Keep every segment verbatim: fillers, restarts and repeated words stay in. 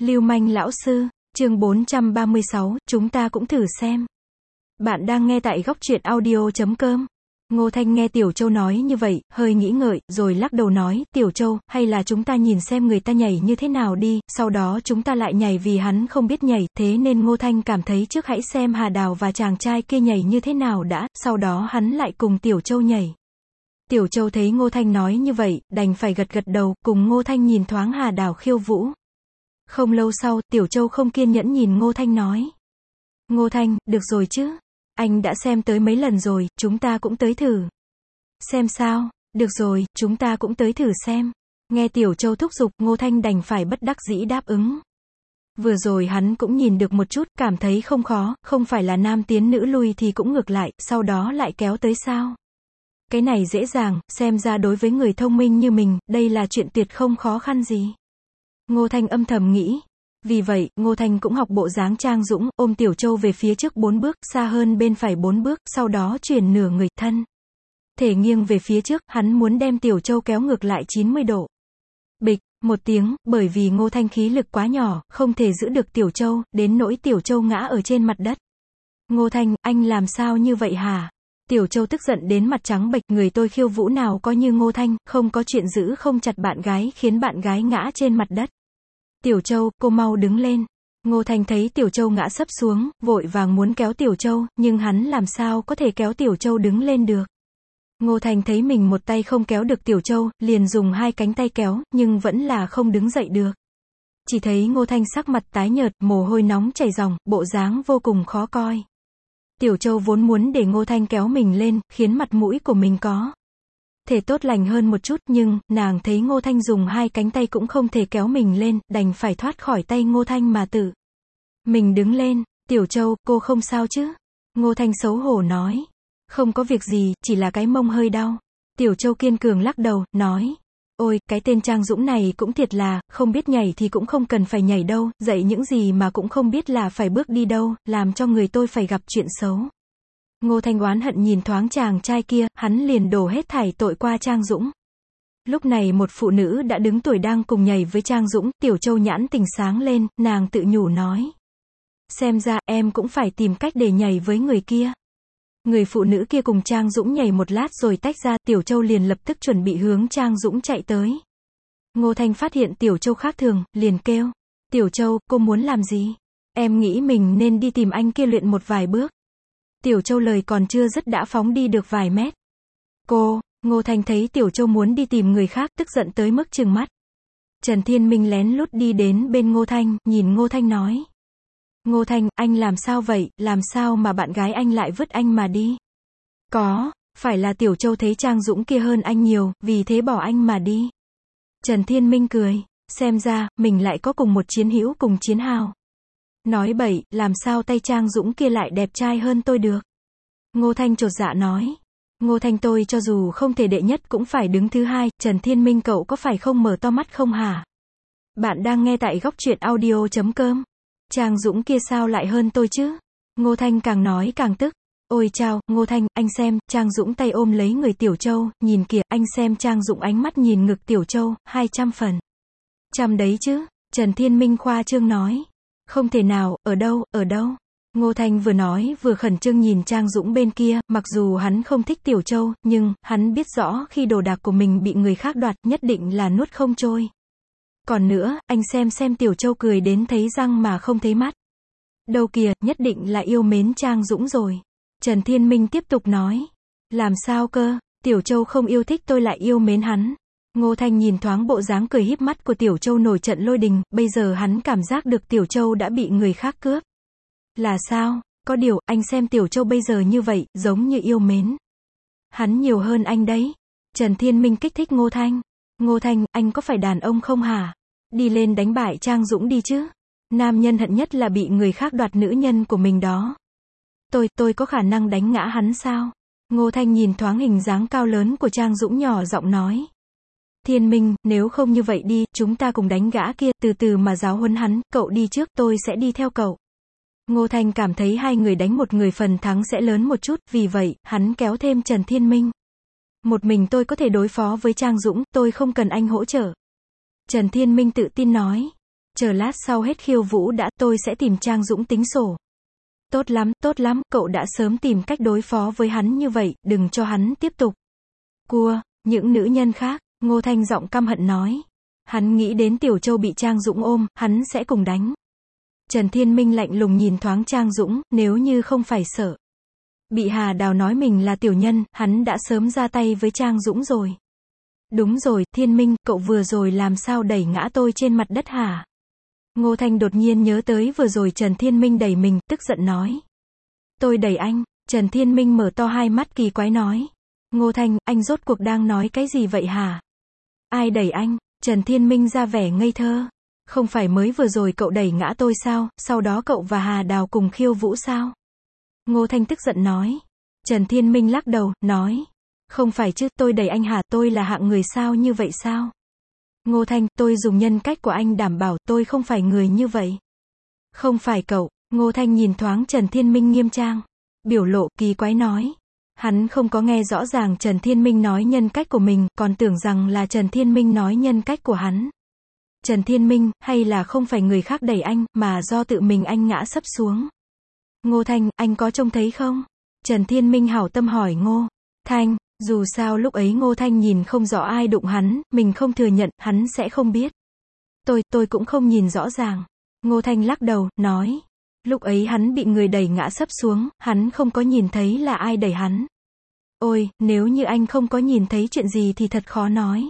Lưu manh lão sư, chương bốn trăm ba mươi sáu, chúng ta cũng thử xem. Bạn đang nghe tại góc truyện audio chấm com. Ngô Thanh nghe Tiểu Châu nói như vậy, hơi nghĩ ngợi, rồi lắc đầu nói, Tiểu Châu, hay là chúng ta nhìn xem người ta nhảy như thế nào đi, sau đó chúng ta lại nhảy vì hắn không biết nhảy, thế nên Ngô Thanh cảm thấy trước hãy xem Hà Đào và chàng trai kia nhảy như thế nào đã, sau đó hắn lại cùng Tiểu Châu nhảy. Tiểu Châu thấy Ngô Thanh nói như vậy, đành phải gật gật đầu, cùng Ngô Thanh nhìn thoáng Hà Đào khiêu vũ. Không lâu sau, Tiểu Châu không kiên nhẫn nhìn Ngô Thanh nói. Ngô Thanh, được rồi chứ? Anh đã xem tới mấy lần rồi, chúng ta cũng tới thử. Xem sao? Được rồi, chúng ta cũng tới thử xem. Nghe Tiểu Châu thúc giục, Ngô Thanh đành phải bất đắc dĩ đáp ứng. Vừa rồi hắn cũng nhìn được một chút, cảm thấy không khó, không phải là nam tiến nữ lui thì cũng ngược lại, sau đó lại kéo tới sao? Cái này dễ dàng, xem ra đối với người thông minh như mình, đây là chuyện tuyệt không khó khăn gì. Ngô Thanh âm thầm nghĩ. Vì vậy, Ngô Thanh cũng học bộ dáng Trang Dũng, ôm Tiểu Châu về phía trước bốn bước, xa hơn bên phải bốn bước, sau đó chuyển nửa người, thân thể nghiêng về phía trước, hắn muốn đem Tiểu Châu kéo ngược lại chín mươi độ. Bịch, một tiếng, bởi vì Ngô Thanh khí lực quá nhỏ, không thể giữ được Tiểu Châu, đến nỗi Tiểu Châu ngã ở trên mặt đất. Ngô Thanh, anh làm sao như vậy hả? Tiểu Châu tức giận đến mặt trắng bệch, người tôi khiêu vũ nào có như Ngô Thanh, không có chuyện giữ không chặt bạn gái, khiến bạn gái ngã trên mặt đất. Tiểu Châu, cô mau đứng lên. Ngô Thanh thấy Tiểu Châu ngã sấp xuống, vội vàng muốn kéo Tiểu Châu, nhưng hắn làm sao có thể kéo Tiểu Châu đứng lên được. Ngô Thanh thấy mình một tay không kéo được Tiểu Châu, liền dùng hai cánh tay kéo, nhưng vẫn là không đứng dậy được. Chỉ thấy Ngô Thanh sắc mặt tái nhợt, mồ hôi nóng chảy ròng, bộ dáng vô cùng khó coi. Tiểu Châu vốn muốn để Ngô Thanh kéo mình lên, khiến mặt mũi của mình có thể tốt lành hơn một chút, nhưng, nàng thấy Ngô Thanh dùng hai cánh tay cũng không thể kéo mình lên, đành phải thoát khỏi tay Ngô Thanh mà tự mình đứng lên. Tiểu Châu, cô không sao chứ? Ngô Thanh xấu hổ nói. Không có việc gì, chỉ là cái mông hơi đau. Tiểu Châu kiên cường lắc đầu, nói. Ôi, cái tên Trang Dũng này cũng thiệt là, không biết nhảy thì cũng không cần phải nhảy đâu, dạy những gì mà cũng không biết là phải bước đi đâu, làm cho người tôi phải gặp chuyện xấu. Ngô Thanh oán hận nhìn thoáng chàng trai kia, hắn liền đổ hết thảy tội qua Trang Dũng. Lúc này một phụ nữ đã đứng tuổi đang cùng nhảy với Trang Dũng, Tiểu Châu nhãn tình sáng lên, nàng tự nhủ nói. Xem ra, em cũng phải tìm cách để nhảy với người kia. Người phụ nữ kia cùng Trang Dũng nhảy một lát rồi tách ra, Tiểu Châu liền lập tức chuẩn bị hướng Trang Dũng chạy tới. Ngô Thanh phát hiện Tiểu Châu khác thường, liền kêu. Tiểu Châu, cô muốn làm gì? Em nghĩ mình nên đi tìm anh kia luyện một vài bước. Tiểu Châu lời còn chưa dứt đã phóng đi được vài mét. Cô, Ngô Thanh thấy Tiểu Châu muốn đi tìm người khác, tức giận tới mức trừng mắt. Trần Thiên Minh lén lút đi đến bên Ngô Thanh, nhìn Ngô Thanh nói. Ngô Thanh, anh làm sao vậy, làm sao mà bạn gái anh lại vứt anh mà đi? Có, phải là Tiểu Châu thấy Trang Dũng kia hơn anh nhiều, vì thế bỏ anh mà đi. Trần Thiên Minh cười, xem ra, mình lại có cùng một chiến hữu cùng chiến hào. Nói bậy, làm sao tay Trang Dũng kia lại đẹp trai hơn tôi được? Ngô Thanh chột dạ nói. Ngô Thanh tôi cho dù không thể đệ nhất cũng phải đứng thứ hai, Trần Thiên Minh cậu có phải không mở to mắt không hả? Bạn đang nghe tại góc truyện audio chấm com. Trang Dũng kia sao lại hơn tôi chứ? Ngô Thanh càng nói càng tức. Ôi chao, Ngô Thanh, anh xem, Trang Dũng tay ôm lấy người Tiểu Châu, nhìn kìa, anh xem Trang Dũng ánh mắt nhìn ngực Tiểu Châu, hai trăm phần. Trăm đấy chứ, Trần Thiên Minh khoa trương nói. Không thể nào, ở đâu, ở đâu? Ngô Thanh vừa nói vừa khẩn trương nhìn Trang Dũng bên kia, mặc dù hắn không thích Tiểu Châu, nhưng, hắn biết rõ khi đồ đạc của mình bị người khác đoạt, nhất định là nuốt không trôi. Còn nữa, anh xem xem Tiểu Châu cười đến thấy răng mà không thấy mắt. Đâu kìa, nhất định là yêu mến Trang Dũng rồi. Trần Thiên Minh tiếp tục nói. Làm sao cơ, Tiểu Châu không yêu thích tôi lại yêu mến hắn. Ngô Thanh nhìn thoáng bộ dáng cười híp mắt của Tiểu Châu nổi trận lôi đình, bây giờ hắn cảm giác được Tiểu Châu đã bị người khác cướp. Là sao? Có điều, anh xem Tiểu Châu bây giờ như vậy, giống như yêu mến hắn nhiều hơn anh đấy. Trần Thiên Minh kích thích Ngô Thanh. Ngô Thanh, anh có phải đàn ông không hả? Đi lên đánh bại Trang Dũng đi chứ. Nam nhân hận nhất là bị người khác đoạt nữ nhân của mình đó. Tôi, tôi có khả năng đánh ngã hắn sao? Ngô Thanh nhìn thoáng hình dáng cao lớn của Trang Dũng nhỏ giọng nói. Thiên Minh, nếu không như vậy đi, chúng ta cùng đánh gã kia, từ từ mà giáo huấn hắn, cậu đi trước, tôi sẽ đi theo cậu. Ngô Thanh cảm thấy hai người đánh một người phần thắng sẽ lớn một chút, vì vậy, hắn kéo thêm Trần Thiên Minh. Một mình tôi có thể đối phó với Trang Dũng, tôi không cần anh hỗ trợ. Trần Thiên Minh tự tin nói. Chờ lát sau hết khiêu vũ đã, tôi sẽ tìm Trang Dũng tính sổ. Tốt lắm, tốt lắm, cậu đã sớm tìm cách đối phó với hắn như vậy, đừng cho hắn tiếp tục. Cua, những nữ nhân khác, Ngô Thanh giọng căm hận nói. Hắn nghĩ đến Tiểu Châu bị Trang Dũng ôm, hắn sẽ cùng đánh. Trần Thiên Minh lạnh lùng nhìn thoáng Trang Dũng, nếu như không phải sợ bị Hà Đào nói mình là tiểu nhân, hắn đã sớm ra tay với Trang Dũng rồi. Đúng rồi, Thiên Minh, cậu vừa rồi làm sao đẩy ngã tôi trên mặt đất hả? Ngô Thanh đột nhiên nhớ tới vừa rồi Trần Thiên Minh đẩy mình, tức giận nói. Tôi đẩy anh. Trần Thiên Minh mở to hai mắt kỳ quái nói. Ngô Thanh, anh rốt cuộc đang nói cái gì vậy hả? Ai đẩy anh? Trần Thiên Minh ra vẻ ngây thơ. Không phải mới vừa rồi cậu đẩy ngã tôi sao, sau đó cậu và Hà Đào cùng khiêu vũ sao? Ngô Thanh tức giận nói. Trần Thiên Minh lắc đầu, nói. Không phải chứ, tôi đẩy anh hả, tôi là hạng người sao như vậy sao? Ngô Thanh, tôi dùng nhân cách của anh đảm bảo tôi không phải người như vậy. Không phải cậu. Ngô Thanh nhìn thoáng Trần Thiên Minh nghiêm trang. Biểu lộ kỳ quái nói. Hắn không có nghe rõ ràng Trần Thiên Minh nói nhân cách của mình, còn tưởng rằng là Trần Thiên Minh nói nhân cách của hắn. Trần Thiên Minh, hay là không phải người khác đẩy anh, mà do tự mình anh ngã sấp xuống. Ngô Thanh, anh có trông thấy không? Trần Thiên Minh hảo tâm hỏi Ngô Thanh, dù sao lúc ấy Ngô Thanh nhìn không rõ ai đụng hắn, mình không thừa nhận, hắn sẽ không biết. Tôi, tôi cũng không nhìn rõ ràng. Ngô Thanh lắc đầu, nói. Lúc ấy hắn bị người đẩy ngã sấp xuống, hắn không có nhìn thấy là ai đẩy hắn. Ôi, nếu như anh không có nhìn thấy chuyện gì thì thật khó nói.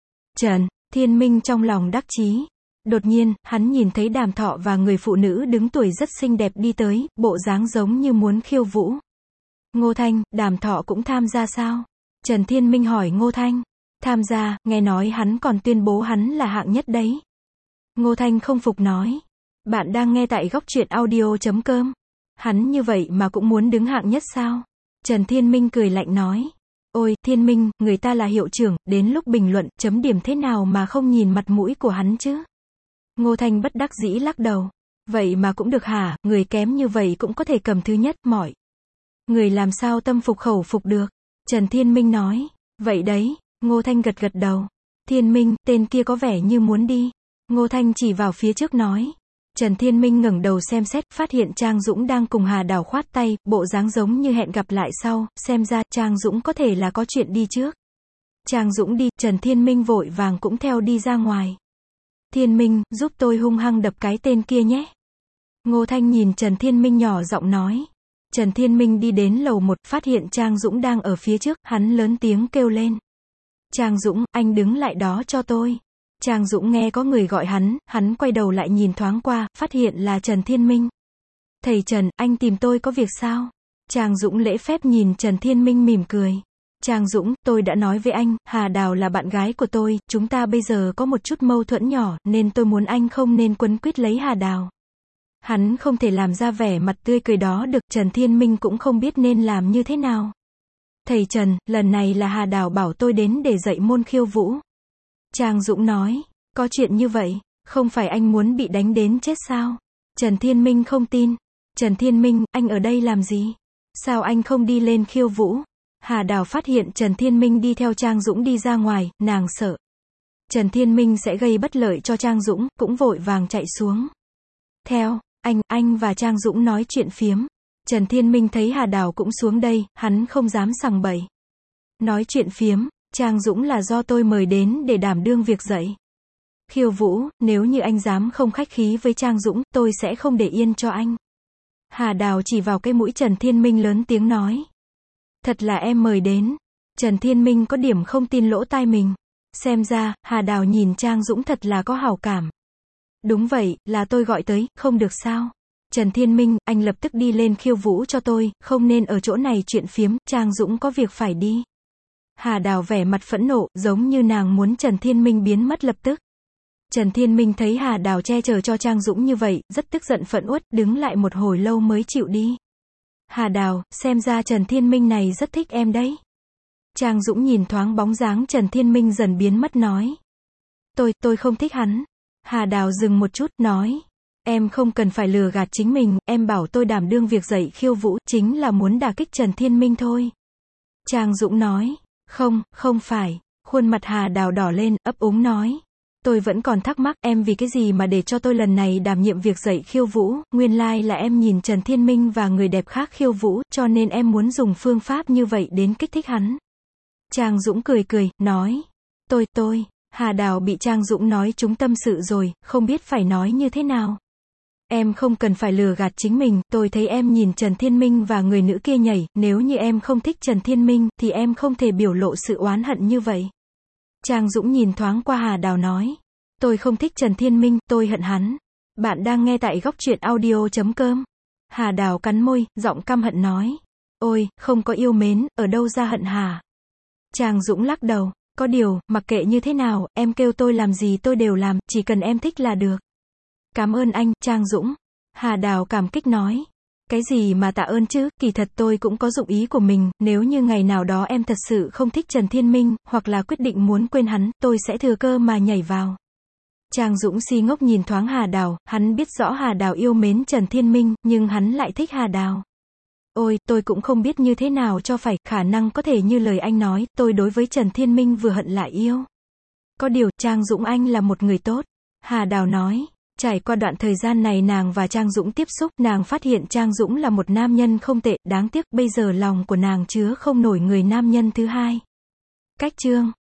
Trần Thiên Minh trong lòng đắc chí. Đột nhiên, hắn nhìn thấy Đàm Thọ và người phụ nữ đứng tuổi rất xinh đẹp đi tới, bộ dáng giống như muốn khiêu vũ. Ngô Thanh, Đàm Thọ cũng tham gia sao? Trần Thiên Minh hỏi Ngô Thanh. Tham gia, nghe nói hắn còn tuyên bố hắn là hạng nhất đấy. Ngô Thanh không phục nói. Bạn đang nghe tại góc truyện audio chấm com. Hắn như vậy mà cũng muốn đứng hạng nhất sao? Trần Thiên Minh cười lạnh nói. Ôi, Thiên Minh, người ta là hiệu trưởng, đến lúc bình luận, chấm điểm thế nào mà không nhìn mặt mũi của hắn chứ? Ngô Thanh bất đắc dĩ lắc đầu. Vậy mà cũng được hả, người kém như vậy cũng có thể cầm thứ nhất, mỏi. Người làm sao tâm phục khẩu phục được? Trần Thiên Minh nói. Vậy đấy, Ngô Thanh gật gật đầu. Thiên Minh, tên kia có vẻ như muốn đi. Ngô Thanh chỉ vào phía trước nói. Trần Thiên Minh ngẩng đầu xem xét, phát hiện Trang Dũng đang cùng Hà Đào khoát tay, bộ dáng giống như hẹn gặp lại sau, xem ra Trang Dũng có thể là có chuyện đi trước. Trang Dũng đi, Trần Thiên Minh vội vàng cũng theo đi ra ngoài. Thiên Minh, giúp tôi hung hăng đập cái tên kia nhé. Ngô Thanh nhìn Trần Thiên Minh nhỏ giọng nói. Trần Thiên Minh đi đến lầu một, phát hiện Trang Dũng đang ở phía trước, hắn lớn tiếng kêu lên. Trang Dũng, anh đứng lại đó cho tôi. Trang Dũng nghe có người gọi hắn, hắn quay đầu lại nhìn thoáng qua, phát hiện là Trần Thiên Minh. Thầy Trần, anh tìm tôi có việc sao? Trang Dũng lễ phép nhìn Trần Thiên Minh mỉm cười. Trang Dũng, tôi đã nói với anh, Hà Đào là bạn gái của tôi, chúng ta bây giờ có một chút mâu thuẫn nhỏ, nên tôi muốn anh không nên quấn quýt lấy Hà Đào. Hắn không thể làm ra vẻ mặt tươi cười đó được, Trần Thiên Minh cũng không biết nên làm như thế nào. Thầy Trần, lần này là Hà Đào bảo tôi đến để dạy môn khiêu vũ. Trang Dũng nói, có chuyện như vậy, không phải anh muốn bị đánh đến chết sao? Trần Thiên Minh không tin. Trần Thiên Minh, anh ở đây làm gì? Sao anh không đi lên khiêu vũ? Hà Đào phát hiện Trần Thiên Minh đi theo Trang Dũng đi ra ngoài, nàng sợ Trần Thiên Minh sẽ gây bất lợi cho Trang Dũng, cũng vội vàng chạy xuống. Theo, anh, anh và Trang Dũng nói chuyện phiếm. Trần Thiên Minh thấy Hà Đào cũng xuống đây, hắn không dám sằng bậy. Nói chuyện phiếm, Trang Dũng là do tôi mời đến để đảm đương việc dạy khiêu vũ, nếu như anh dám không khách khí với Trang Dũng, tôi sẽ không để yên cho anh. Hà Đào chỉ vào cái mũi Trần Thiên Minh lớn tiếng nói. Thật là em mời đến. Trần Thiên Minh có điểm không tin lỗ tai mình. Xem ra, Hà Đào nhìn Trang Dũng thật là có hảo cảm. Đúng vậy, là tôi gọi tới, không được sao? Trần Thiên Minh, anh lập tức đi lên khiêu vũ cho tôi, không nên ở chỗ này chuyện phiếm, Trang Dũng có việc phải đi. Hà Đào vẻ mặt phẫn nộ, giống như nàng muốn Trần Thiên Minh biến mất lập tức. Trần Thiên Minh thấy Hà Đào che chở cho Trang Dũng như vậy, rất tức giận phẫn uất, đứng lại một hồi lâu mới chịu đi. Hà Đào, xem ra Trần Thiên Minh này rất thích em đấy. Trang Dũng nhìn thoáng bóng dáng Trần Thiên Minh dần biến mất nói. Tôi, tôi không thích hắn. Hà Đào dừng một chút, nói. Em không cần phải lừa gạt chính mình, em bảo tôi đảm đương việc dạy khiêu vũ, chính là muốn đả kích Trần Thiên Minh thôi. Trang Dũng nói. Không, không phải. Khuôn mặt Hà Đào đỏ lên, ấp úng nói. Tôi vẫn còn thắc mắc, em vì cái gì mà để cho tôi lần này đảm nhiệm việc dạy khiêu vũ, nguyên lai là em nhìn Trần Thiên Minh và người đẹp khác khiêu vũ, cho nên em muốn dùng phương pháp như vậy đến kích thích hắn. Trang Dũng cười cười, nói, tôi, tôi, Hà Đào bị Trang Dũng nói trúng tâm sự rồi, không biết phải nói như thế nào. Em không cần phải lừa gạt chính mình, tôi thấy em nhìn Trần Thiên Minh và người nữ kia nhảy, nếu như em không thích Trần Thiên Minh, thì em không thể biểu lộ sự oán hận như vậy. Trang Dũng nhìn thoáng qua Hà Đào nói, tôi không thích Trần Thiên Minh, tôi hận hắn. Bạn đang nghe tại góc truyện audio chấm com. Hà Đào cắn môi, giọng căm hận nói, ôi, không có yêu mến, ở đâu ra hận hả? Trang Dũng lắc đầu, có điều, mặc kệ như thế nào, em kêu tôi làm gì tôi đều làm, chỉ cần em thích là được. Cảm ơn anh, Trang Dũng. Hà Đào cảm kích nói, cái gì mà tạ ơn chứ, kỳ thật tôi cũng có dụng ý của mình, nếu như ngày nào đó em thật sự không thích Trần Thiên Minh, hoặc là quyết định muốn quên hắn, tôi sẽ thừa cơ mà nhảy vào. Trang Dũng si ngốc nhìn thoáng Hà Đào, hắn biết rõ Hà Đào yêu mến Trần Thiên Minh, nhưng hắn lại thích Hà Đào. Ôi, tôi cũng không biết như thế nào cho phải, khả năng có thể như lời anh nói, tôi đối với Trần Thiên Minh vừa hận lại yêu. Có điều, Trang Dũng anh là một người tốt. Hà Đào nói, trải qua đoạn thời gian này nàng và Trang Dũng tiếp xúc, nàng phát hiện Trang Dũng là một nam nhân không tệ, đáng tiếc, bây giờ lòng của nàng chứa không nổi người nam nhân thứ hai. Cách chương